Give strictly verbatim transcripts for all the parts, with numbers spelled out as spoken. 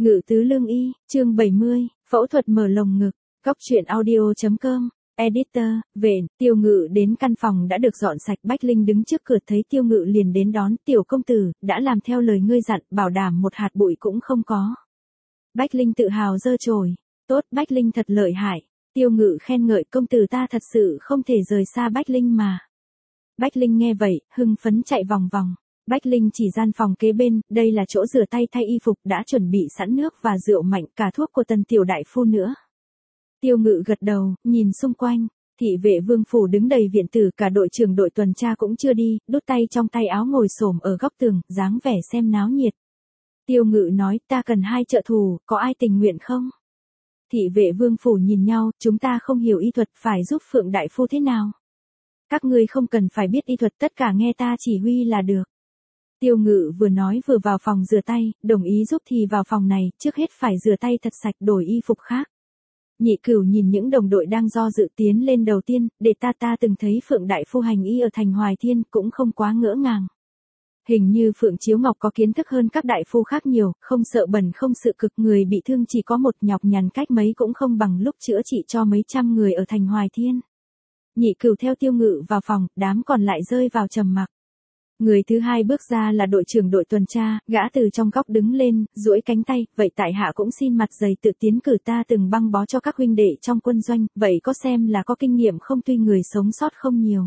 Ngự tứ lương y, chương bảy mươi, phẫu thuật mở lồng ngực, góc truyện audio.com, editor, về, Tiêu Ngự đến căn phòng đã được dọn sạch. Bách Linh đứng trước cửa thấy Tiêu Ngự liền đến đón. Tiểu công tử, đã làm theo lời ngươi dặn, bảo đảm một hạt bụi cũng không có. Bách Linh tự hào giơ chổi, tốt, Bách Linh thật lợi hại. Tiêu Ngự khen ngợi, công tử ta thật sự không thể rời xa Bách Linh mà. Bách Linh nghe vậy, hưng phấn chạy vòng vòng. Bách Linh chỉ gian phòng kế bên, đây là chỗ rửa tay thay y phục, đã chuẩn bị sẵn nước và rượu mạnh, cả thuốc của Tần tiểu đại phu nữa. Tiêu Ngự gật đầu, nhìn xung quanh, thị vệ vương phủ đứng đầy viện tử, cả đội trưởng đội tuần tra cũng chưa đi, đút tay trong tay áo ngồi xổm ở góc tường, dáng vẻ xem náo nhiệt. Tiêu Ngự nói, ta cần hai trợ thủ, có ai tình nguyện không? Thị vệ vương phủ nhìn nhau, chúng ta không hiểu y thuật, phải giúp Phượng đại phu thế nào? Các ngươi không cần phải biết y thuật, tất cả nghe ta chỉ huy là được. Tiêu Ngự vừa nói vừa vào phòng rửa tay, đồng ý giúp thì vào phòng này, trước hết phải rửa tay thật sạch, đổi y phục khác. Nhị Cửu nhìn những đồng đội đang do dự tiến lên đầu tiên, để ta ta từng thấy Phượng đại phu hành y ở thành Hoài Thiên, cũng không quá ngỡ ngàng. Hình như Phượng Chiếu Ngọc có kiến thức hơn các đại phu khác nhiều, không sợ bẩn không sợ cực, người bị thương chỉ có một, nhọc nhằn cách mấy cũng không bằng lúc chữa trị cho mấy trăm người ở thành Hoài Thiên. Nhị Cửu theo Tiêu Ngự vào phòng, đám còn lại rơi vào trầm mặc. Người thứ hai bước ra là đội trưởng đội tuần tra, gã từ trong góc đứng lên, duỗi cánh tay, vậy tại hạ cũng xin mặt dày tự tiến cử, ta từng băng bó cho các huynh đệ trong quân doanh, vậy có xem là có kinh nghiệm không, tuy người sống sót không nhiều.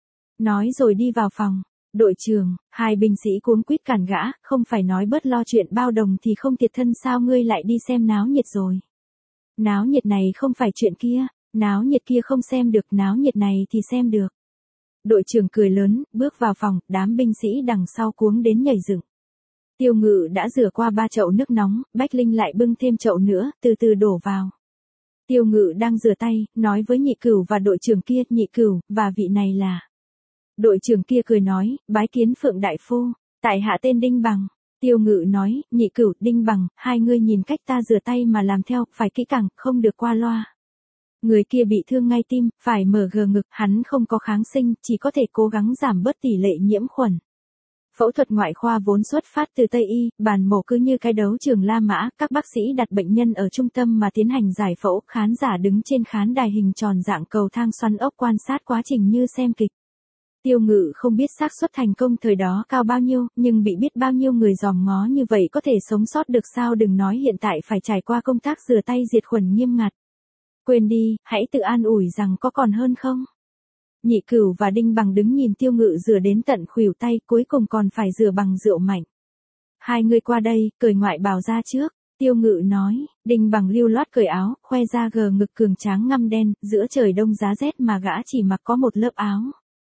Nói rồi đi vào phòng, đội trưởng, hai binh sĩ cuống quýt cản gã, không phải nói bớt lo chuyện bao đồng thì không thiệt thân sao, ngươi lại đi xem náo nhiệt rồi. Náo nhiệt này không phải chuyện kia, náo nhiệt kia không xem được, náo nhiệt này thì xem được. Đội trưởng cười lớn, bước vào phòng, đám binh sĩ đằng sau cuống đến nhảy dựng. Tiêu Ngự đã rửa qua ba chậu nước nóng, Bách Linh lại bưng thêm chậu nữa, từ từ đổ vào. Tiêu Ngự đang rửa tay, nói với Nhị Cửu và đội trưởng kia, Nhị Cửu, và vị này là. Đội trưởng kia cười nói, bái kiến Phượng đại phu, tại hạ tên Đinh Bằng. Tiêu Ngự nói, Nhị Cửu, Đinh Bằng, hai ngươi nhìn cách ta rửa tay mà làm theo, phải kỹ càng, không được qua loa. Người kia bị thương ngay tim, phải mở gờ ngực, hắn không có kháng sinh, chỉ có thể cố gắng giảm bớt tỷ lệ nhiễm khuẩn. Phẫu thuật ngoại khoa vốn xuất phát từ Tây Y, bàn mổ cứ như cái đấu trường La Mã, các bác sĩ đặt bệnh nhân ở trung tâm mà tiến hành giải phẫu, khán giả đứng trên khán đài hình tròn dạng cầu thang xoắn ốc quan sát quá trình như xem kịch. Tiêu Ngự không biết xác suất thành công thời đó cao bao nhiêu, nhưng bị biết bao nhiêu người dòm ngó như vậy có thể sống sót được sao, đừng nói hiện tại phải trải qua công tác rửa tay diệt khuẩn nghiêm ngặt. Quên đi, hãy tự an ủi rằng có còn hơn không. Nhị Cửu và Đinh Bằng đứng nhìn Tiêu Ngự rửa đến tận khuỷu tay, cuối cùng còn phải rửa bằng rượu mạnh. Hai người qua đây, cởi ngoại bào ra trước. Tiêu Ngự nói, Đinh Bằng lưu loát cởi áo, khoe ra gờ ngực cường tráng ngăm đen, giữa trời đông giá rét mà gã chỉ mặc có một lớp áo.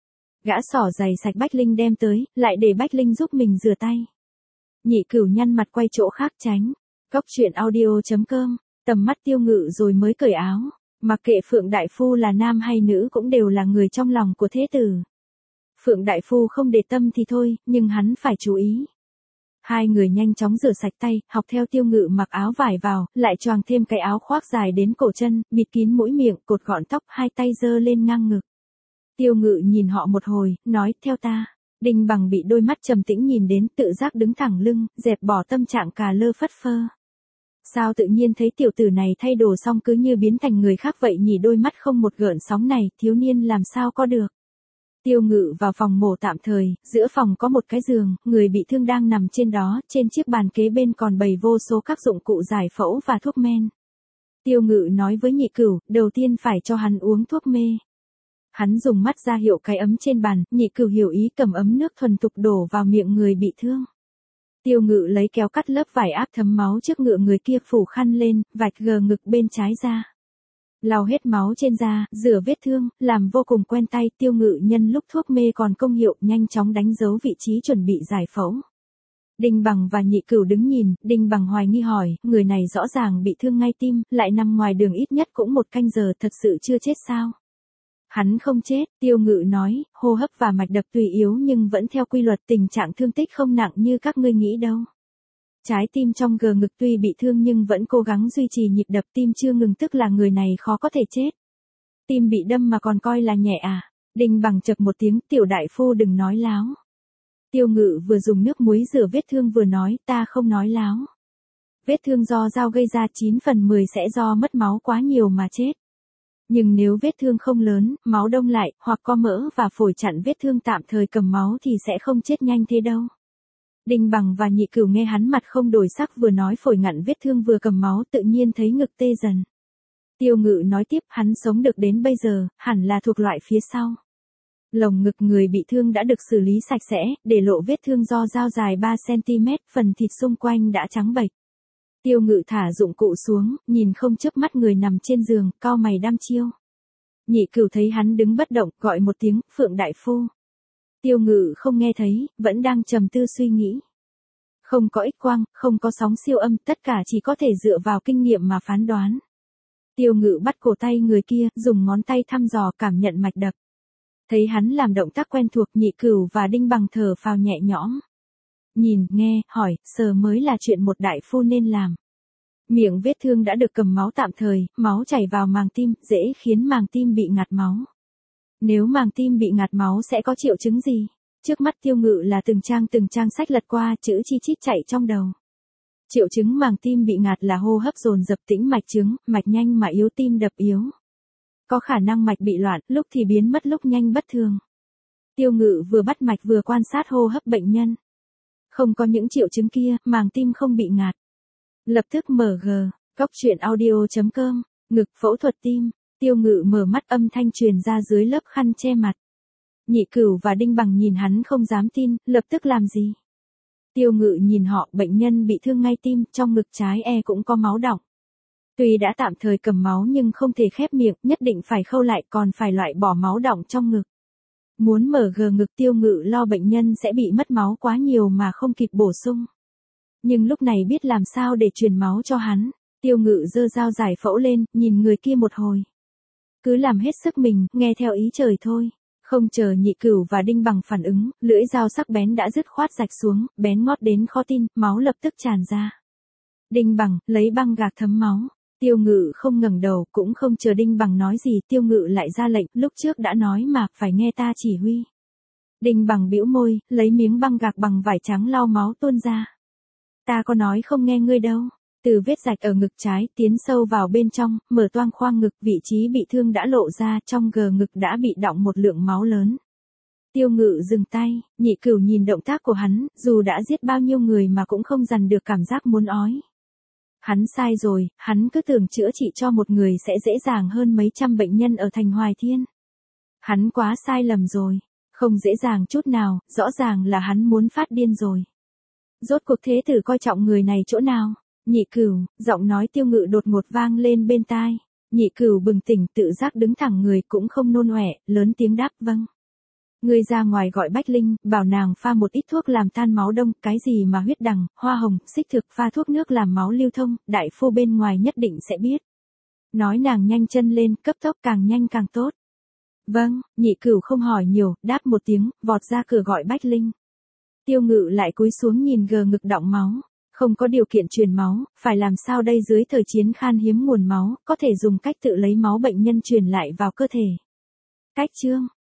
Gã xỏ giày sạch Bách Linh đem tới, lại để Bách Linh giúp mình rửa tay. Nhị Cửu nhăn mặt quay chỗ khác tránh. Góc truyện audio.com, tầm mắt Tiêu Ngự rồi mới cởi áo. Mặc kệ Phượng đại phu là nam hay nữ cũng đều là người trong lòng của thế tử. Phượng đại phu không để tâm thì thôi, nhưng hắn phải chú ý. Hai người nhanh chóng rửa sạch tay, học theo Tiêu Ngự mặc áo vải vào, lại choàng thêm cái áo khoác dài đến cổ chân, bịt kín mũi miệng, cột gọn tóc, hai tay giơ lên ngang ngực. Tiêu Ngự nhìn họ một hồi, nói, theo ta. Đinh Bằng bị đôi mắt trầm tĩnh nhìn đến, tự giác đứng thẳng lưng, dẹp bỏ tâm trạng cà lơ phất phơ. Sao tự nhiên thấy tiểu tử này thay đồ xong cứ như biến thành người khác vậy nhỉ, đôi mắt không một gợn sóng này, thiếu niên làm sao có được. Tiêu Ngự vào phòng mổ tạm thời, giữa phòng có một cái giường, người bị thương đang nằm trên đó, trên chiếc bàn kế bên còn bày vô số các dụng cụ giải phẫu và thuốc men. Tiêu Ngự nói với Nhị Cửu, đầu tiên phải cho hắn uống thuốc mê. Hắn dùng mắt ra hiệu cái ấm trên bàn, Nhị Cửu hiểu ý cầm ấm nước thuần thục đổ vào miệng người bị thương. Tiêu Ngự lấy kéo cắt lớp vải áp thấm máu trước ngựa người kia, phủ khăn lên, vạch gờ ngực bên trái ra. Lau hết máu trên da, rửa vết thương, làm vô cùng quen tay. Tiêu Ngự nhân lúc thuốc mê còn công hiệu, nhanh chóng đánh dấu vị trí chuẩn bị giải phẫu. Đinh Bằng và Nhị Cửu đứng nhìn, Đinh Bằng hoài nghi hỏi, người này rõ ràng bị thương ngay tim, lại nằm ngoài đường ít nhất cũng một canh giờ, thật sự chưa chết sao? Hắn không chết, Tiêu Ngự nói, hô hấp và mạch đập tuy yếu nhưng vẫn theo quy luật, tình trạng thương tích không nặng như các ngươi nghĩ đâu. Trái tim trong gờ ngực tuy bị thương nhưng vẫn cố gắng duy trì nhịp đập, tim chưa ngừng tức là người này khó có thể chết. Tim bị đâm mà còn coi là nhẹ à? Đinh Bằng chậc một tiếng, tiểu đại phu đừng nói láo. Tiêu Ngự vừa dùng nước muối rửa vết thương vừa nói, ta không nói láo. Vết thương do dao gây ra chín phần mười sẽ do mất máu quá nhiều mà chết. Nhưng nếu vết thương không lớn, máu đông lại, hoặc có mỡ và phổi chặn vết thương tạm thời cầm máu thì sẽ không chết nhanh thế đâu. Đinh Bằng và Nhị Cửu nghe hắn mặt không đổi sắc vừa nói phổi ngặn vết thương vừa cầm máu tự nhiên thấy ngực tê dần. Tiêu Ngự nói tiếp hắn sống được đến bây giờ, hẳn là thuộc loại phía sau. Lồng ngực người bị thương đã được xử lý sạch sẽ, để lộ vết thương do dao dài ba xăng ti mét, phần thịt xung quanh đã trắng bệch. Tiêu Ngự thả dụng cụ xuống, nhìn không chớp mắt người nằm trên giường, cau mày đăm chiêu. Nhị Cửu thấy hắn đứng bất động, gọi một tiếng, Phượng đại phu. Tiêu Ngự không nghe thấy, vẫn đang trầm tư suy nghĩ. Không có X quang, không có sóng siêu âm, tất cả chỉ có thể dựa vào kinh nghiệm mà phán đoán. Tiêu Ngự bắt cổ tay người kia, dùng ngón tay thăm dò cảm nhận mạch đập. Thấy hắn làm động tác quen thuộc, Nhị Cửu và Đinh Bằng thở phào nhẹ nhõm. Nhìn, nghe, hỏi, sờ mới là chuyện một đại phu nên làm. Miệng vết thương đã được cầm máu tạm thời, máu chảy vào màng tim, dễ khiến màng tim bị ngạt máu. Nếu màng tim bị ngạt máu sẽ có triệu chứng gì? Trước mắt Tiêu Ngự là từng trang từng trang sách lật qua, chữ chi chít chạy trong đầu. Triệu chứng màng tim bị ngạt là hô hấp dồn dập, tĩnh mạch chứng, mạch nhanh mà yếu, tim đập yếu. Có khả năng mạch bị loạn, lúc thì biến mất lúc nhanh bất thường. Tiêu Ngự vừa bắt mạch vừa quan sát hô hấp bệnh nhân. Không có những triệu chứng kia, màng tim không bị ngạt. Lập tức mở G, cóc truyện audio chấm com, ngực phẫu thuật tim. Tiêu Ngự mở mắt, âm thanh truyền ra dưới lớp khăn che mặt. Nhị Cửu và Đinh Bằng nhìn hắn không dám tin, lập tức làm gì? Tiêu Ngự nhìn họ, bệnh nhân bị thương ngay tim, trong ngực trái e cũng có máu đọng. Tuy đã tạm thời cầm máu nhưng không thể khép miệng, nhất định phải khâu lại, còn phải loại bỏ máu đọng trong ngực. Muốn mở G ngực, Tiêu Ngự lo bệnh nhân sẽ bị mất máu quá nhiều mà không kịp bổ sung. Nhưng lúc này biết làm sao để truyền máu cho hắn. Tiêu Ngự giơ dao giải phẫu lên, nhìn người kia một hồi. Cứ làm hết sức mình, nghe theo ý trời thôi. Không chờ Nhị Cửu và Đinh Bằng phản ứng, lưỡi dao sắc bén đã dứt khoát rạch xuống, bén ngót đến khó tin, máu lập tức tràn ra. Đinh Bằng, lấy băng gạc thấm máu. Tiêu Ngự không ngẩng đầu, cũng không chờ Đinh Bằng nói gì, Tiêu Ngự lại ra lệnh, lúc trước đã nói mà, phải nghe ta chỉ huy. Đinh Bằng bĩu môi, lấy miếng băng gạc bằng vải trắng lau máu tuôn ra. Ta có nói không nghe ngươi đâu. Từ vết rạch ở ngực trái tiến sâu vào bên trong, mở toang khoang ngực, vị trí bị thương đã lộ ra, trong gờ ngực đã bị đọng một lượng máu lớn. Tiêu Ngự dừng tay, Nhị Cửu nhìn động tác của hắn, dù đã giết bao nhiêu người mà cũng không dằn được cảm giác muốn ói. Hắn sai rồi, hắn cứ tưởng chữa trị cho một người sẽ dễ dàng hơn mấy trăm bệnh nhân ở thành Hoài Thiên. Hắn quá sai lầm rồi, không dễ dàng chút nào, rõ ràng là hắn muốn phát điên rồi. Rốt cuộc thế tử coi trọng người này chỗ nào? Nhị Cửu, giọng nói Tiêu Ngự đột ngột vang lên bên tai. Nhị Cửu bừng tỉnh, tự giác đứng thẳng người, cũng không nôn ọe, lớn tiếng đáp vâng. Ngươi ra ngoài gọi Bách Linh, bảo nàng pha một ít thuốc làm tan máu đông, cái gì mà huyết đằng, hoa hồng, xích thực, pha thuốc nước làm máu lưu thông, đại phu bên ngoài nhất định sẽ biết. Nói nàng nhanh chân lên, cấp tốc, càng nhanh càng tốt. Vâng, Nhị Cửu không hỏi nhiều, đáp một tiếng, vọt ra cửa gọi Bách Linh. Tiêu Ngự lại cúi xuống nhìn gờ ngực đọng máu. Không có điều kiện truyền máu, phải làm sao đây dưới thời chiến khan hiếm nguồn máu, có thể dùng cách tự lấy máu bệnh nhân truyền lại vào cơ thể. Cách chương